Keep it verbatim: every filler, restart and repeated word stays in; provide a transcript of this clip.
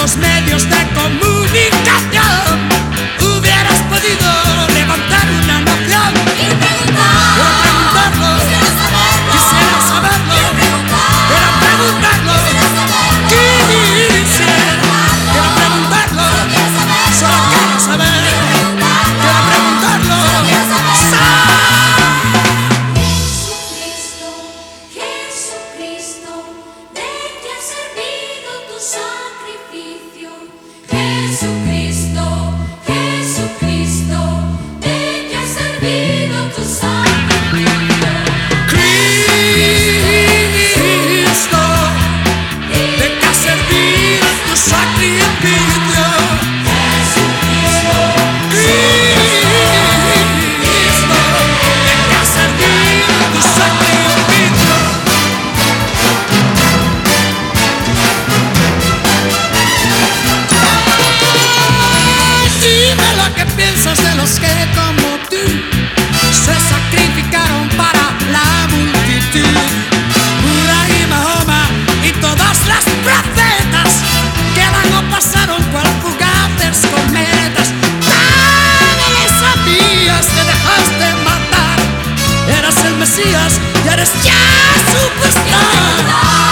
tantos medios de comunicación hubieras podido levantar una nación Y preguntar, pero preguntarlo, quisiera saberlo, quisiera saberlo, y preguntar, pero preguntarlo, quisiera saberlo, quisiera, quiero preguntarlo, quiero saberlo, solo quiero saber, quiero preguntarlo, quiero saberlo. sa- Jesucristo, Jesucristo, ¿de qué ha servido tu sacrificio? Jesucristo, Jesucristo, ¿de qué ha servido tu sacrificio? Cristo, ¿de qué ha servido tu sacrificio? Jesucristo, Cristo, ¿de qué ha servido tu sacrificio? Dime lo que piensas de los que como tú se sacrificaron para la multitud. Buda y Mahoma y todas las profetas quedan o pasaron cual fugaces cometas. Nada lo sabías, te dejaste matar. Eras el Mesías y eres ya superstar.